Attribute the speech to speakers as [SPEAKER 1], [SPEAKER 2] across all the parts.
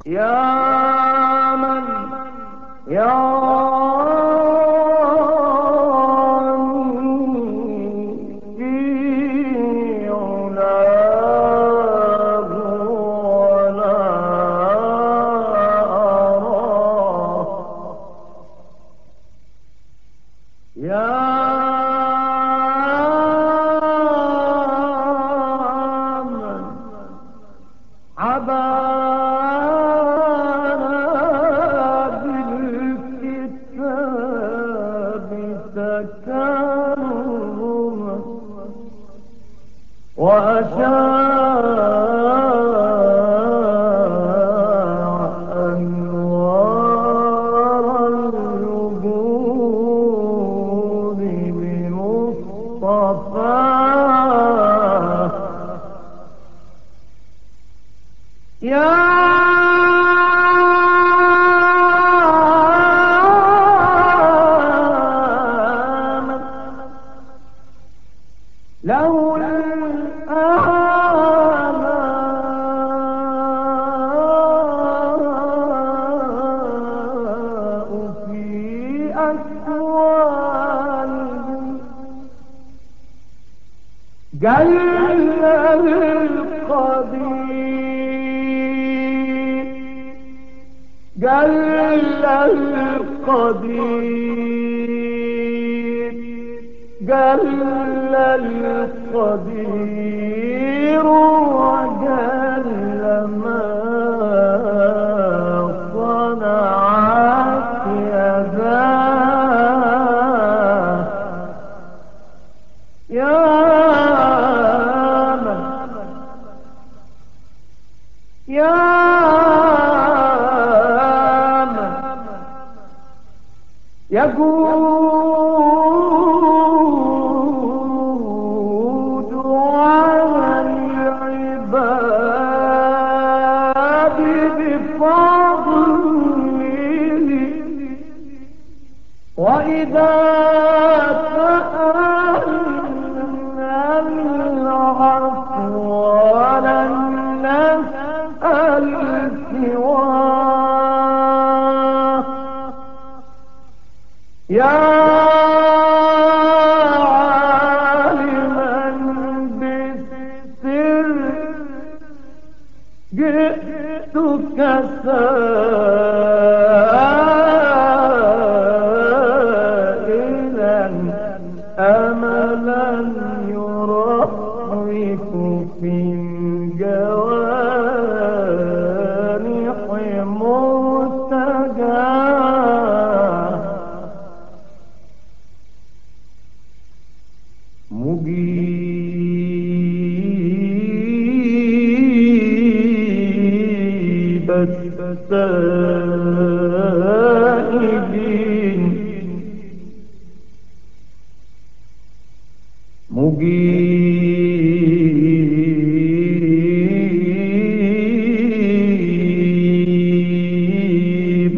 [SPEAKER 1] يا من يراني في علاه ولا أراه، يا من عبانا بالكتاب تكرما وأشاع أنوار الوجود بمصطفاه، يا من له الآلاء في أكوانه، جل القدير، جل القدير، جل القدير، وجل ما صنعت يداه، يا من يا من يجود على العباد بفضله، وإذا سألنا العفو ولن نسأل سواه، يا عالما بالسر جئتك سائلا أملا يرفرف في الجوانح مرتجاه، مجيب السائلين، مجيب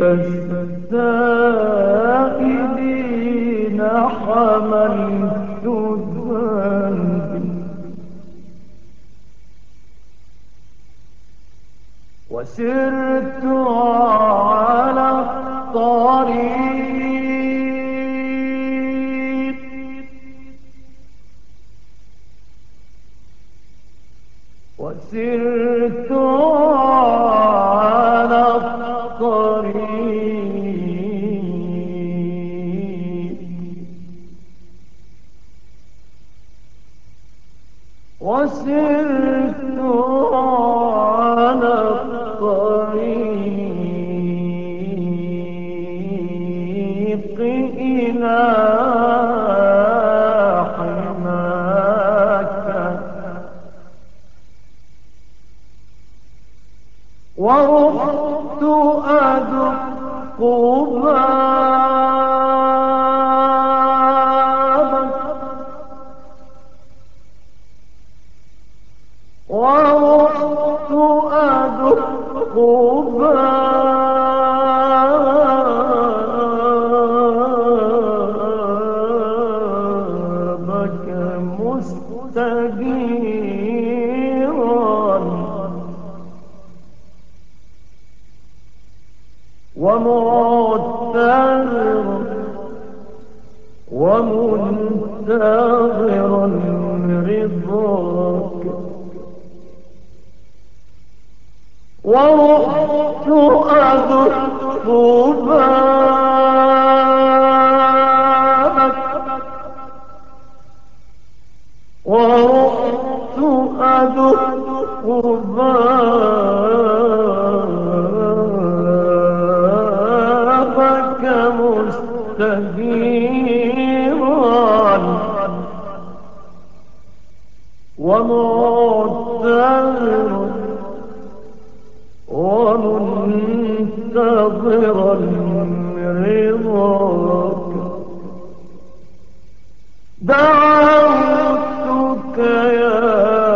[SPEAKER 1] السائلين، حملت الذنب وسرت على الطريق، وسرت على الطريق، وسرت على الطريق إلى حماك، ورحت أدق بابك، ورحت أدق بابك مستجيرا، ومنتظرا رضاك. ورحت أدق بابك ورحت أدق بابك مستجيرا ومعتذرا ومنتظرا رضاك. دعوتك يا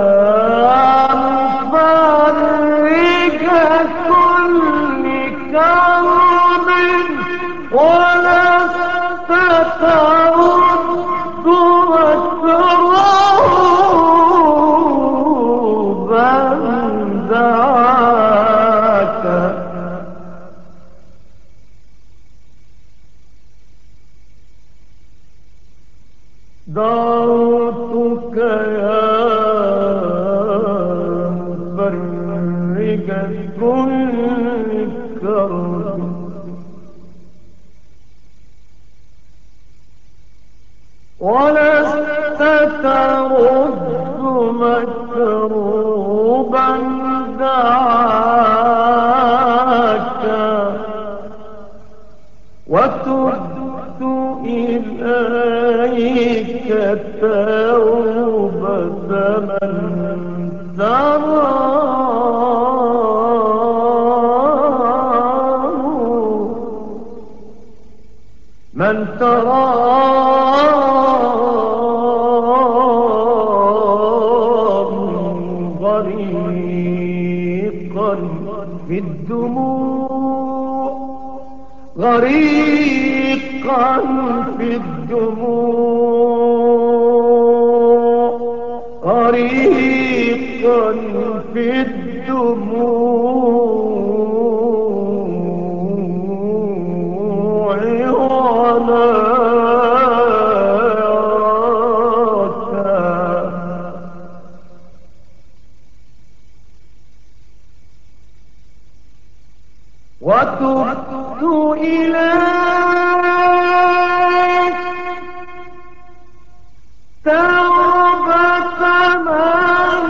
[SPEAKER 1] مفرج كل كرب ولست ترد مكروبا دعاك. دعوتك يا مفرج كل كرب ولست ترد مكروبا دعاك. وتبت إليك توبة من تراه غريقا في الدموع غريقا في الدموع غريقا في الدموع ولا وتبت إليك توبة من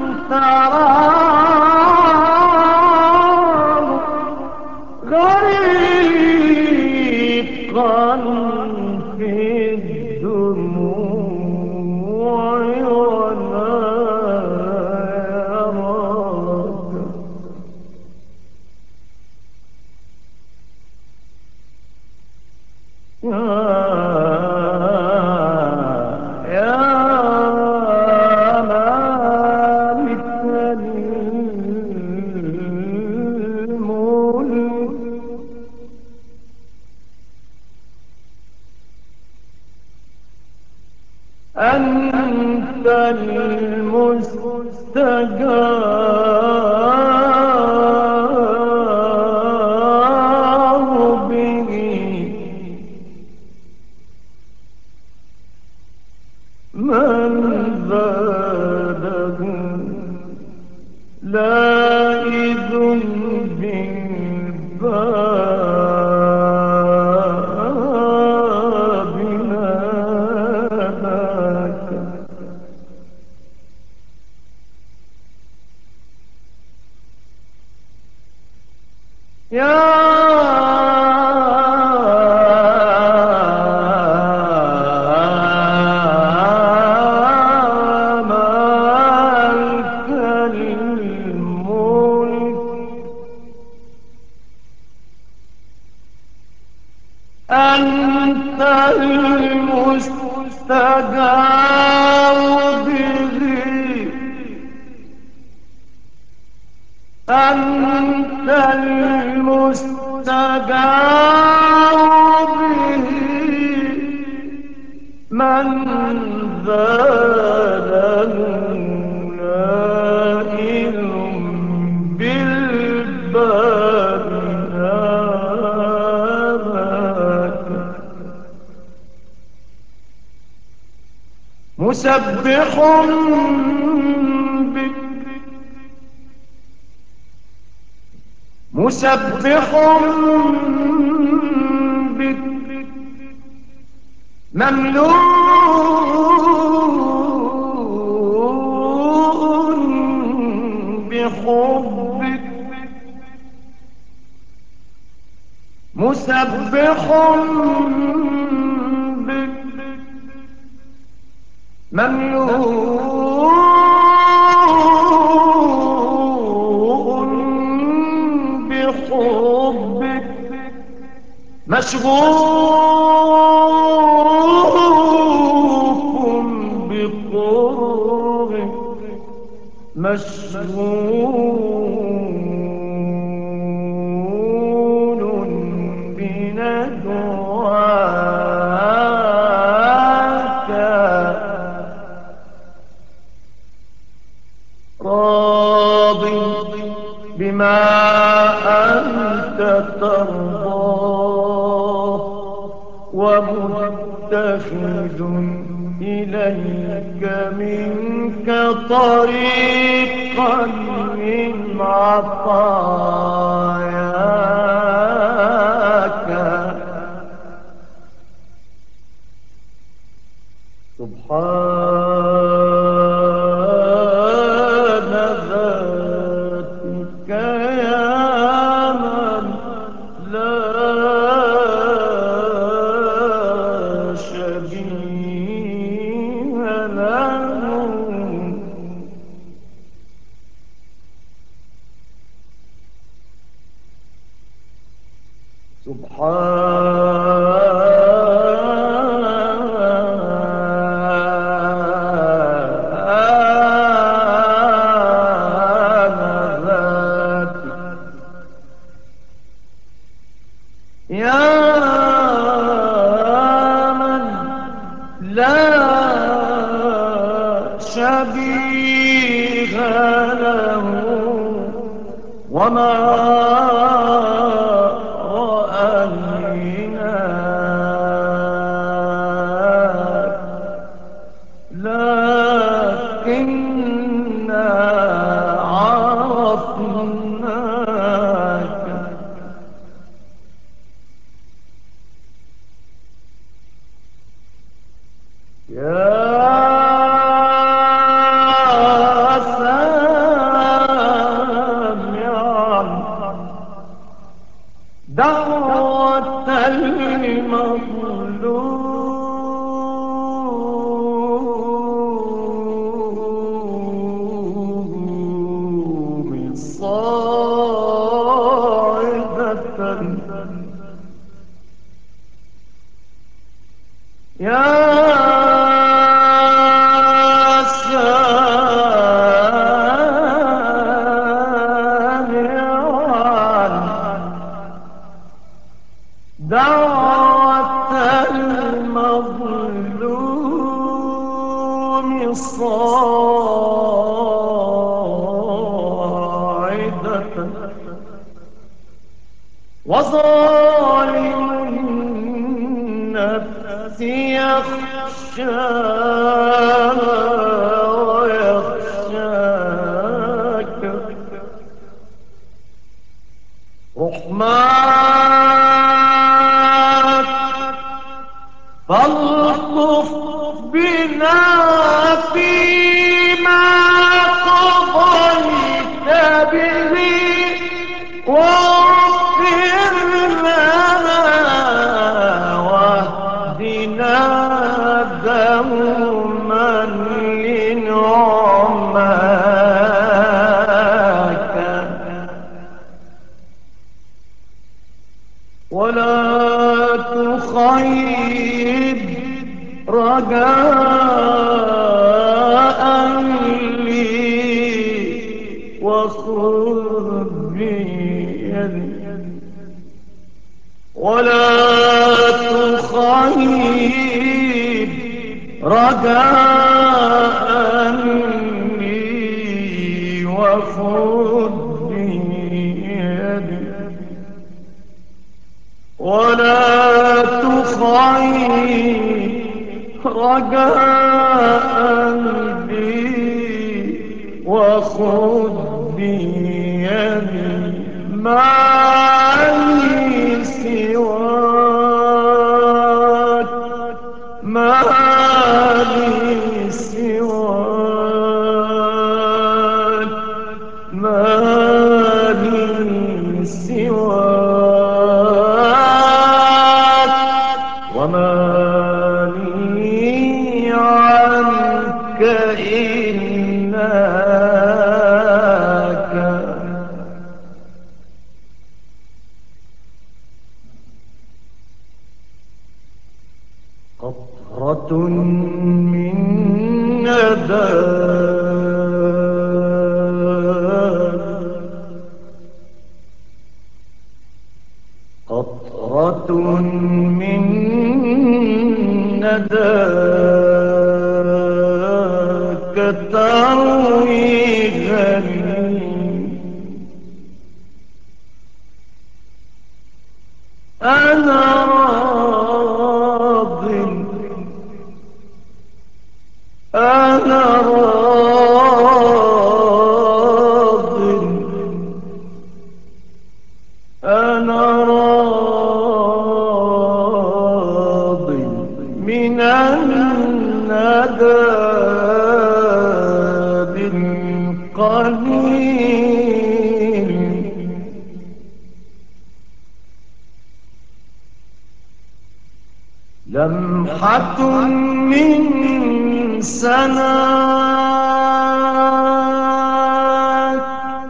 [SPEAKER 1] تراه غريقا في الدموع ولا يراك. يا مالك الملك أنت المستجاب به من زاده لائذ بالباب ناداك. يا أنت المستجاب به أنت المستجاب به من زاده لائذ بالباب مسبح بك مسبح بك مملوء بحبك مسبح بك مملوء بحبك مشغوف بقربك مشغول بندواك راض بما أنت ترضاه ومتخذ إليك منك طريقا من عطاياك سبحان ذاتك يا من لا شبيه له يا من لا شبيه له وما رأيناك لكننا عرفناك يا سامعا دعوة المظلوم صاعدة يا دعوة المظلوم صاعدة وظالم النفس يخشاها ويخشاك رحماك فالطف بنا فيما قضيت به واغفر لنا واهدنا دوما لنعماك ولا تخيب رجاء لي وخذ بيدي ولا تخيب رجاء لي وخذ بيدي ولا تخيب رجاء بي وخذ بيدي ما لي سواك ما لي سواك ما لي سواك وما لي عنك إلاك قطرة من ندى قطرة من نداك تروي غليل أنا راض أنا راض أنا راض من الندى بالقليل لمحة من سناك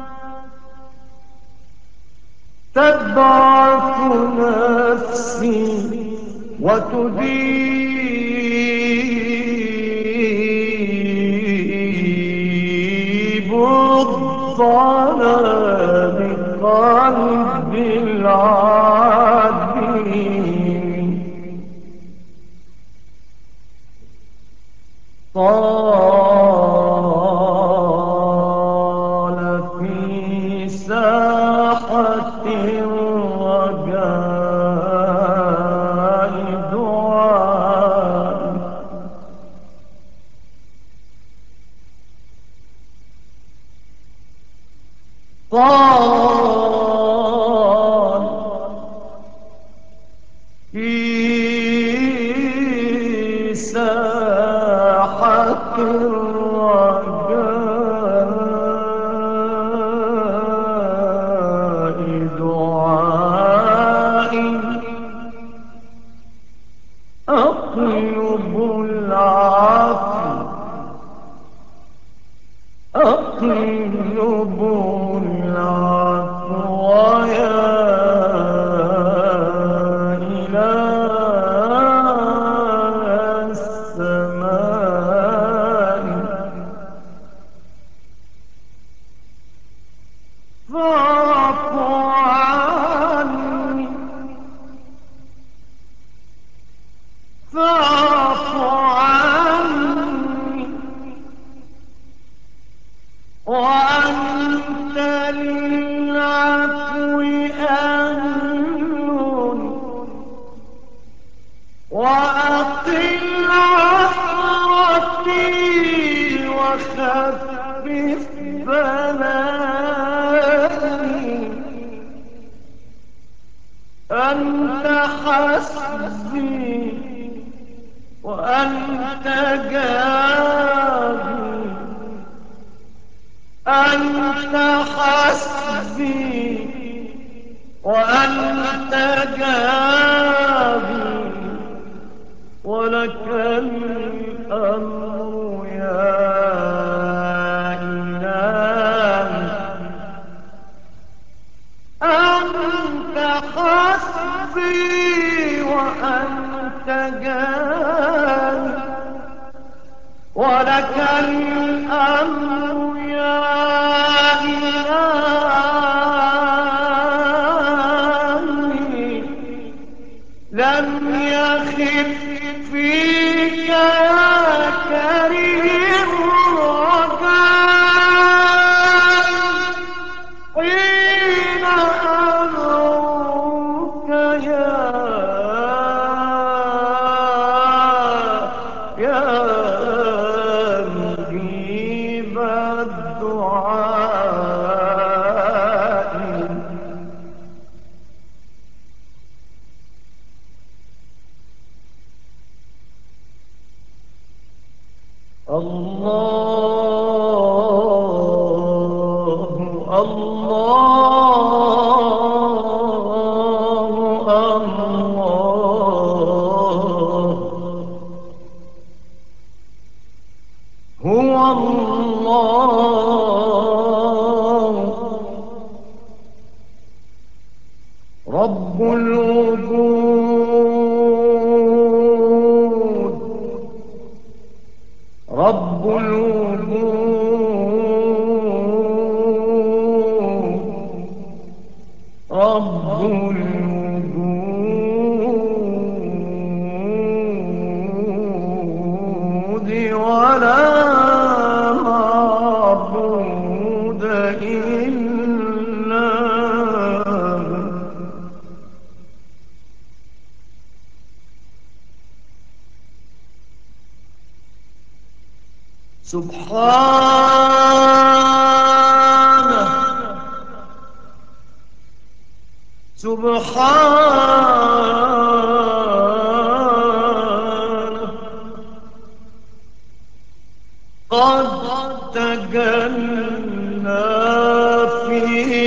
[SPEAKER 1] تبعث نفسي وتذيب الظلام قلب العديم طال في ساحة الرجاء دعاء طال في ساحة الرجاء دعائي أطلب العفو أطلب العفو يا إله السماء فاعف عني فاعف عني وأنت للعفو أهل وأقل عثرتي وخفف بلائي أنت حسبي وأنت جابي أنت حسبي وأنت جابي ولك الأمر يا إلهي أنت حسبي وأنت جابي ولك الأمر يا إلهي لم يخف فيك يا كريم رجاء حين أدعوك هو الله رب الوجود رب الوجود رب الوجود ولا معبود إلا هو. سبحانه سبحانه قد تجلى في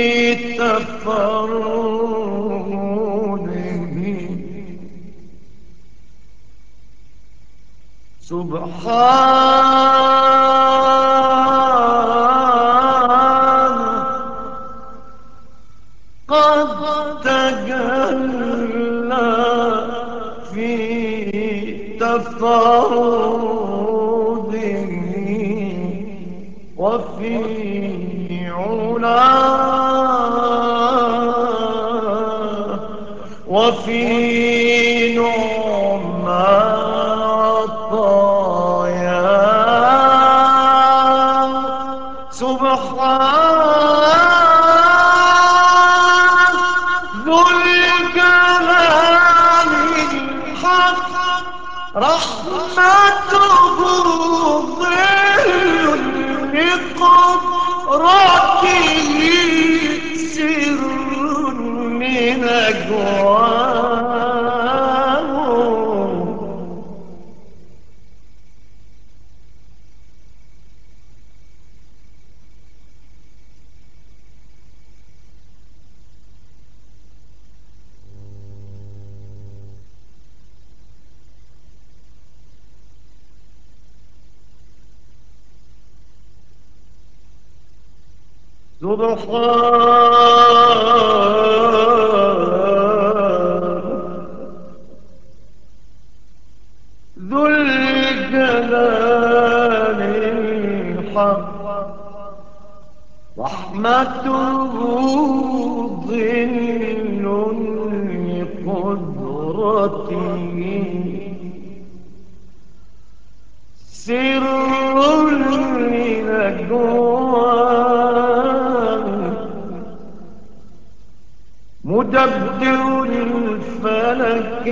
[SPEAKER 1] تفرده سبحانه قد تجلى في تفرده وفي علاه وفي نعمة عطاياه سبحان ذو الجلال الحق رحمته ظل لقدرته سر من أجواه سبحان ذو الجلال الحق رحمته ظل لقدرته سر من أجواه مدبر الفلك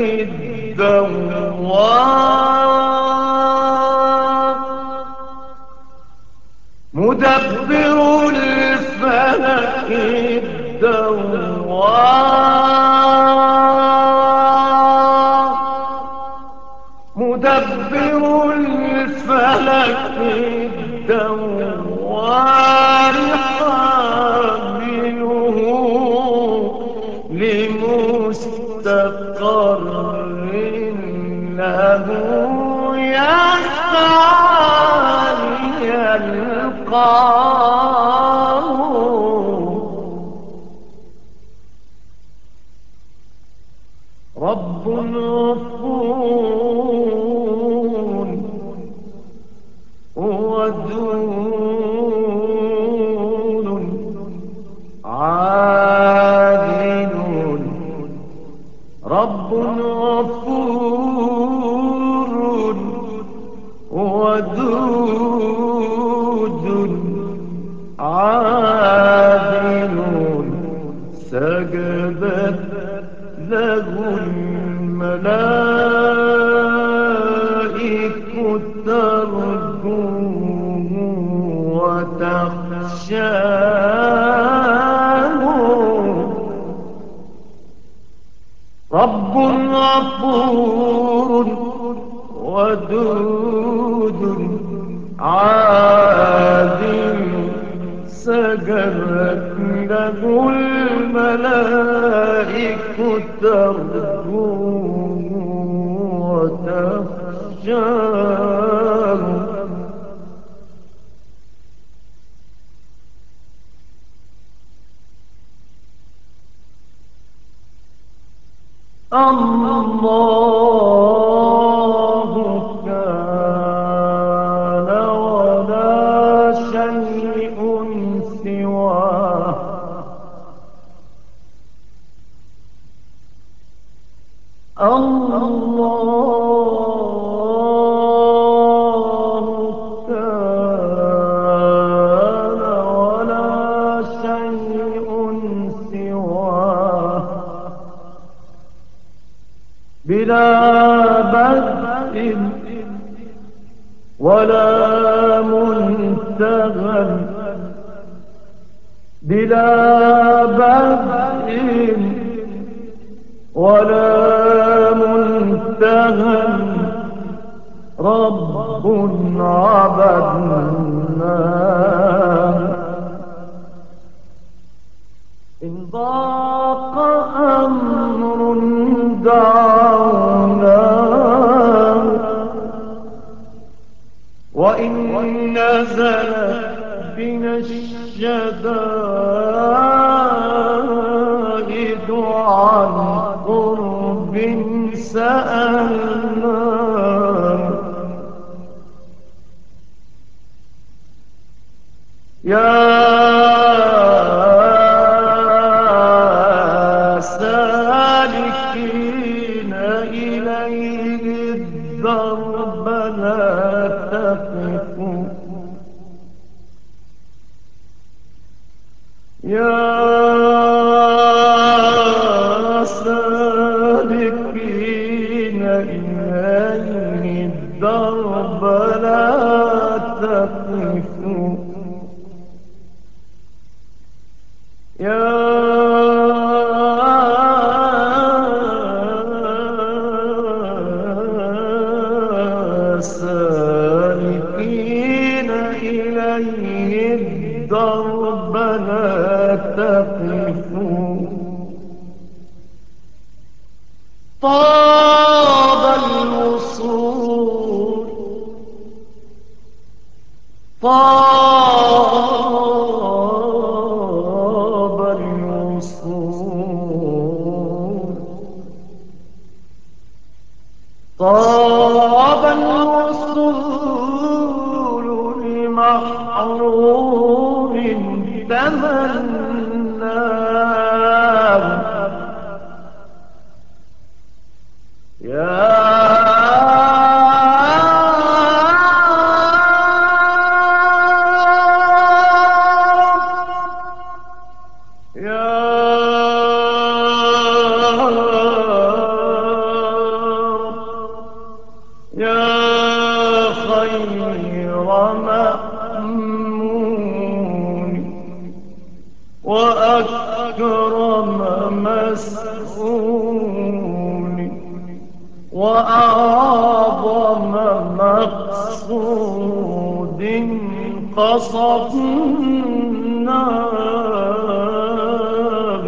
[SPEAKER 1] الدوار مدبر الفلك الدوار مدبر الفلك الدوار حامله لمستقر له يسعى يلقاه رب غفور ودود عادل رب غفور ودود عادل سجدت له الملائكة ترجوه وتخشاه رب غفور ودود عادل سجد له الملائك ترجوه وتخشاه. الله كان ولا شيء سواه. الله كان ولا شيء سواه. بلا بدء ولا منتهى، بلا بدء ولا منتهى، رب عبدناه. إن ضاق أمر دعوناه، وإن نزل بنا الشدائد عن قرب سألناه. يا سالكين إليه الدرب لا تقفوا. يا سالكين إليه الدرب لا تقفوا. يا سالكين إليه الدرب لا تقفوا. طاب الوصول، طاب الوصول، طاب الوصول لمحروم تمناه. يا خير مأمون وأكرم مسؤول وأعظم مقصود قصدناه.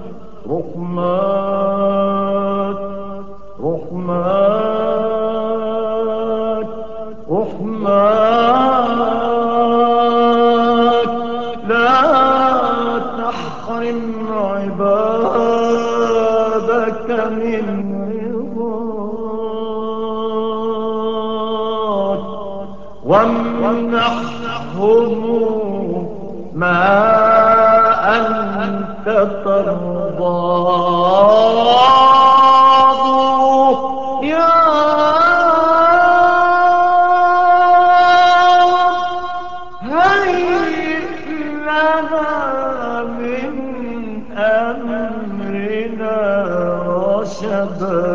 [SPEAKER 1] رحمات رحمات رحمات، لا تحرم عبادك من رضاك، وامنحهم ما أنت ترضاه. يا هيئ لنا من أمرنا رشدا،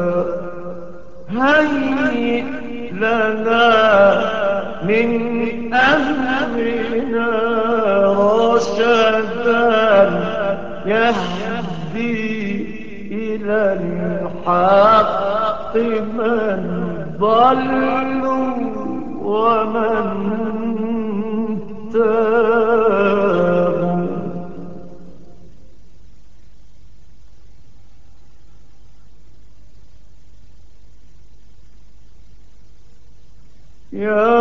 [SPEAKER 1] هيئ لنا من أمرنا رشدا، يهدي إلى الحق من ضلوا ومن تابوا. يا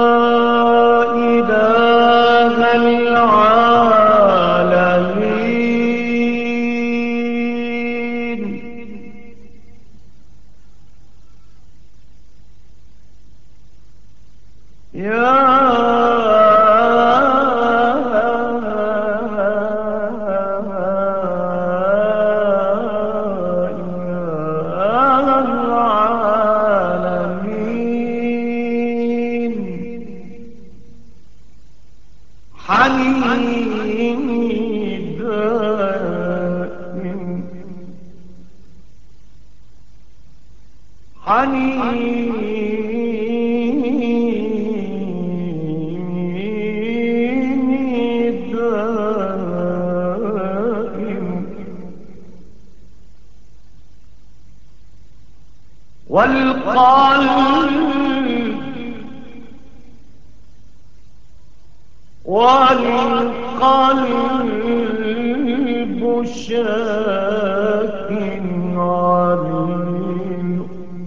[SPEAKER 1] إله العالمين يا حنين دائم حنين دائم والقلب شاك عليل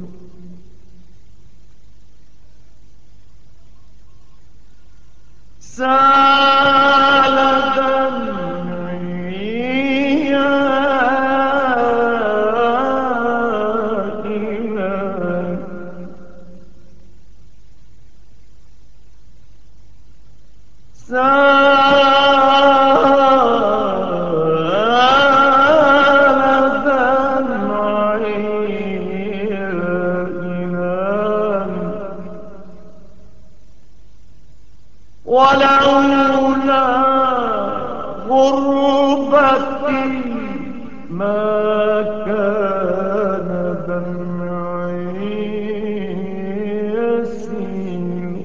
[SPEAKER 1] سال دمعي يا إلهي ولولا غربتي ما كان دمعي يسيل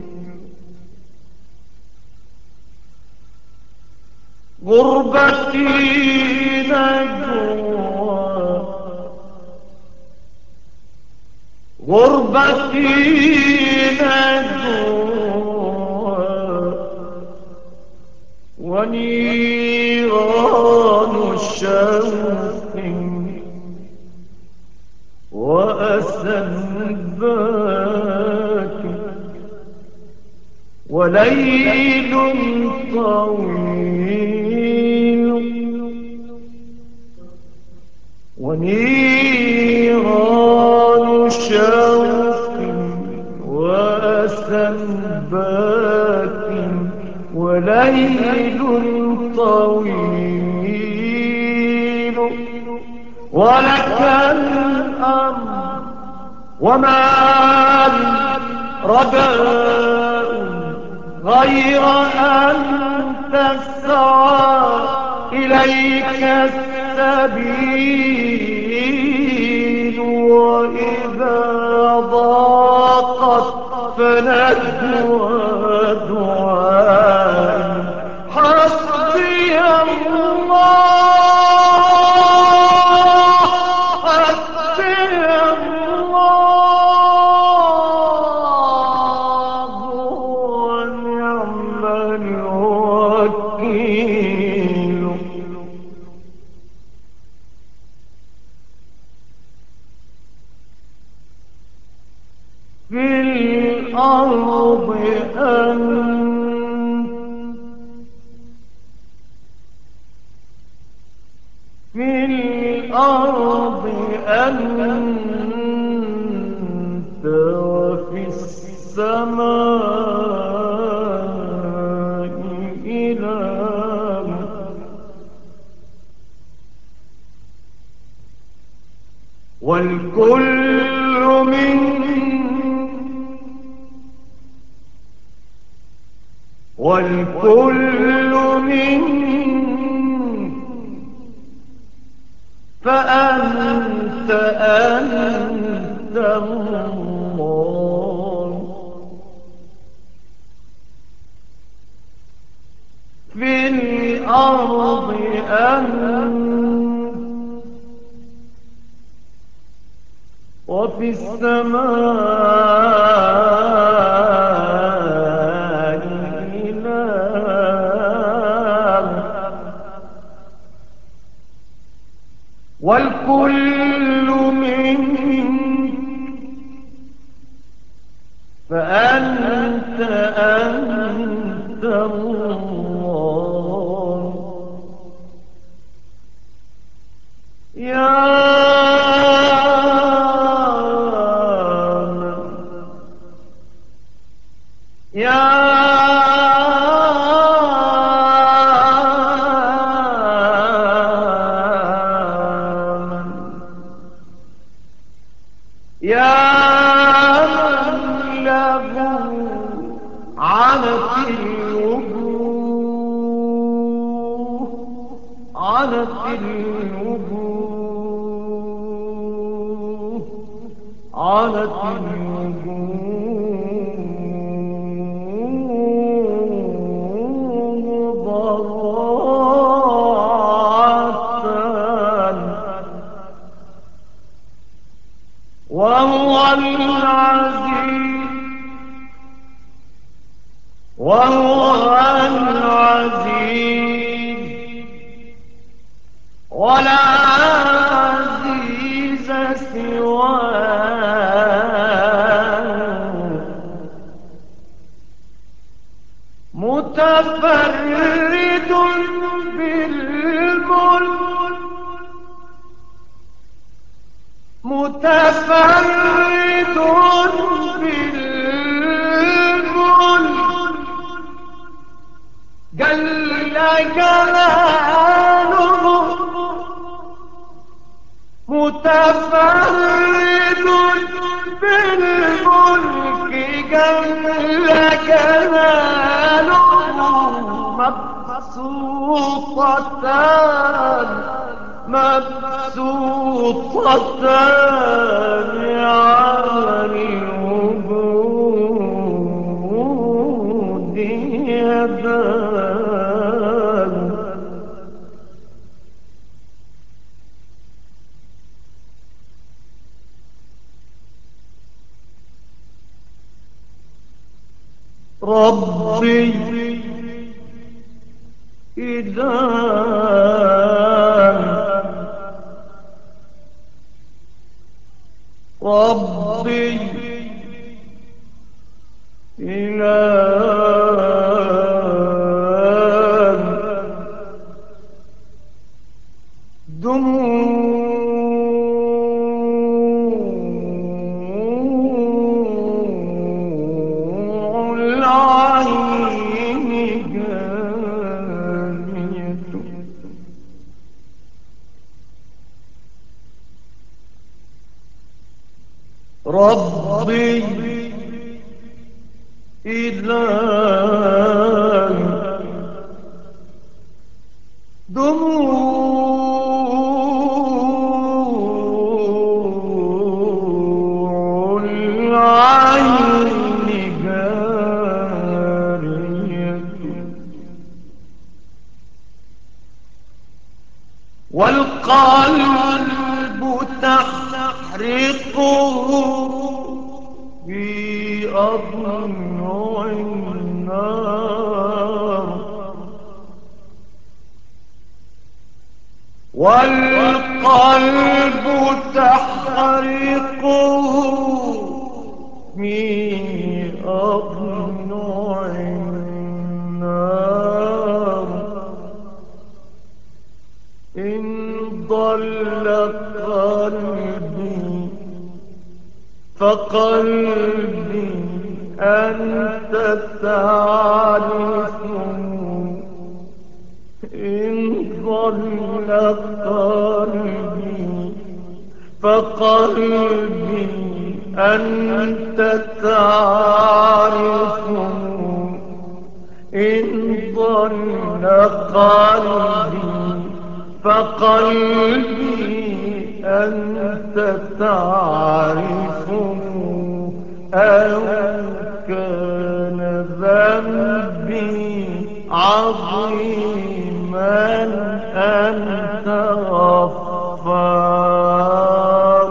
[SPEAKER 1] غربتي نجوى غربتي نجوى ونيران الشوق وأسى باكٍ وليل طويل ونيران شوق وأسى باكٍ وليل طويل ولك الأمر وما رجاء غير أن تسعى إليك السبيل وإذا ضاقت فنجوى دعاء حسبي الله في الأرض أنت وفي السماء إله والكل منك فأنت الله في الأرض وفي السماء إله والكل منك فأنت وهو العزيز ولا عزيز سواه متفرد بالملك متفرد بالملك جل جلاله متفرد بالملك جل جلاله مبسوطتان عن الوجود يدان ربي ربي إله دموع العين جارية ربي إله دموع العين جارية والقلب تحرقه في أضلع النار والقلب تحرقه في أضلع النار إن ضل قلبي فقلبي أنت تعرف إن ضل قلبي فقلبي أنت تعرف إن ضل قلبي فقلبي أنت تعرف أو كان ذنبي عظيما أنت غفار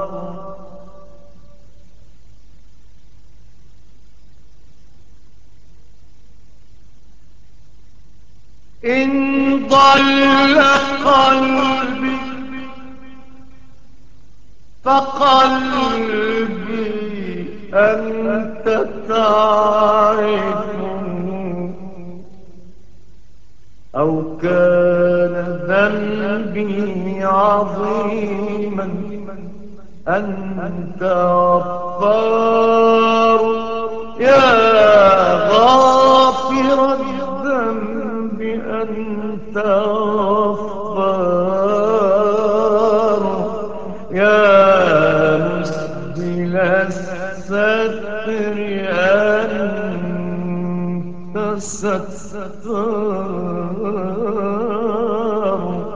[SPEAKER 1] إن ضل قلبي فقلبي أنت تعرف أو كان ذنبي عظيما أنت غفار يا غافر الذنب أنت غفار يا مسبل الستر أنت ستار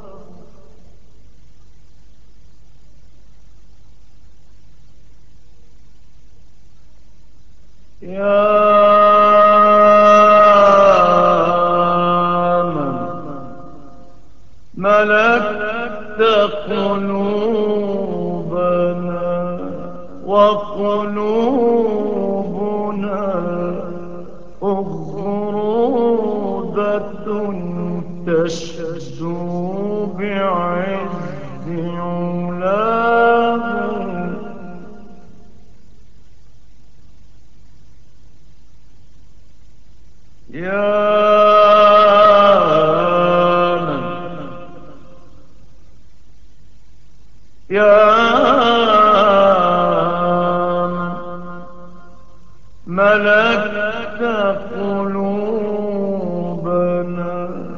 [SPEAKER 1] يا من ملكت قلوبنا وقلوبنا أغرودة تشدو بعز علاه يا من ملكت قلوبنا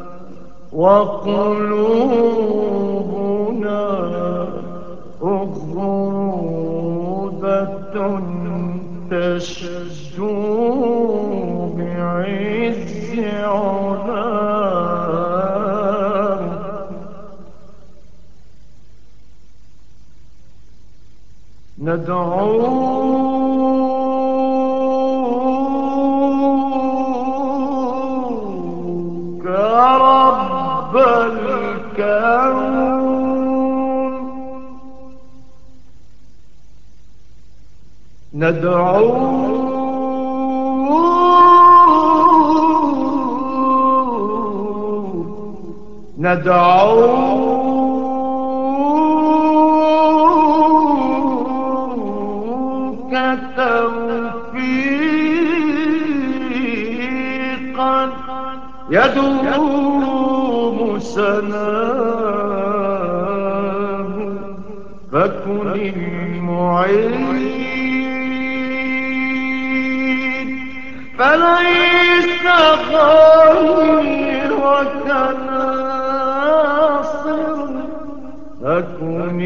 [SPEAKER 1] وقلوبنا أغرودة تشدو بعز علاه ندعوك رب الكون ندعوك توفيقا يدوم سناه فكن المعين فليس غيرك ناصر فكن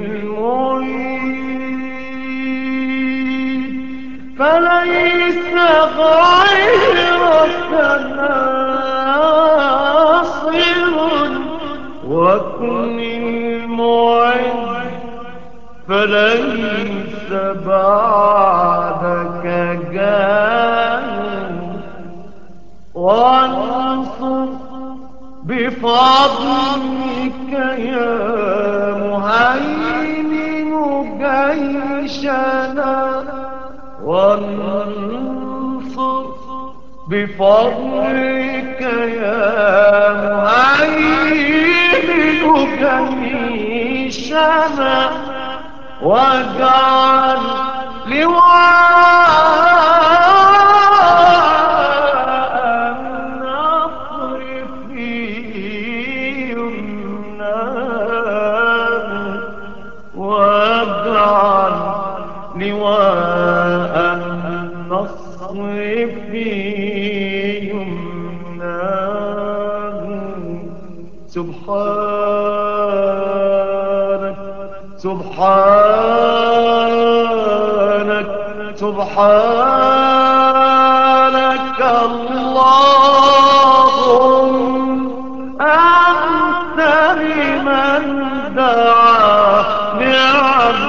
[SPEAKER 1] المعين فليس غيرك ناصر وكن المعين فليس بعدك جان وانصر بفضلك يا مهيمن جيشنا وانصر بفضلك يا مهيمن جيشنا واجعل لواء النصر في يمناه واجعل لواء النصر في يمناه سبحانك سبحانك سبحانك اللهم أنت لمن دعا نعم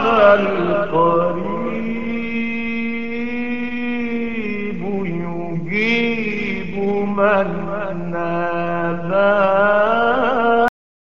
[SPEAKER 1] القريب يجيب من نادى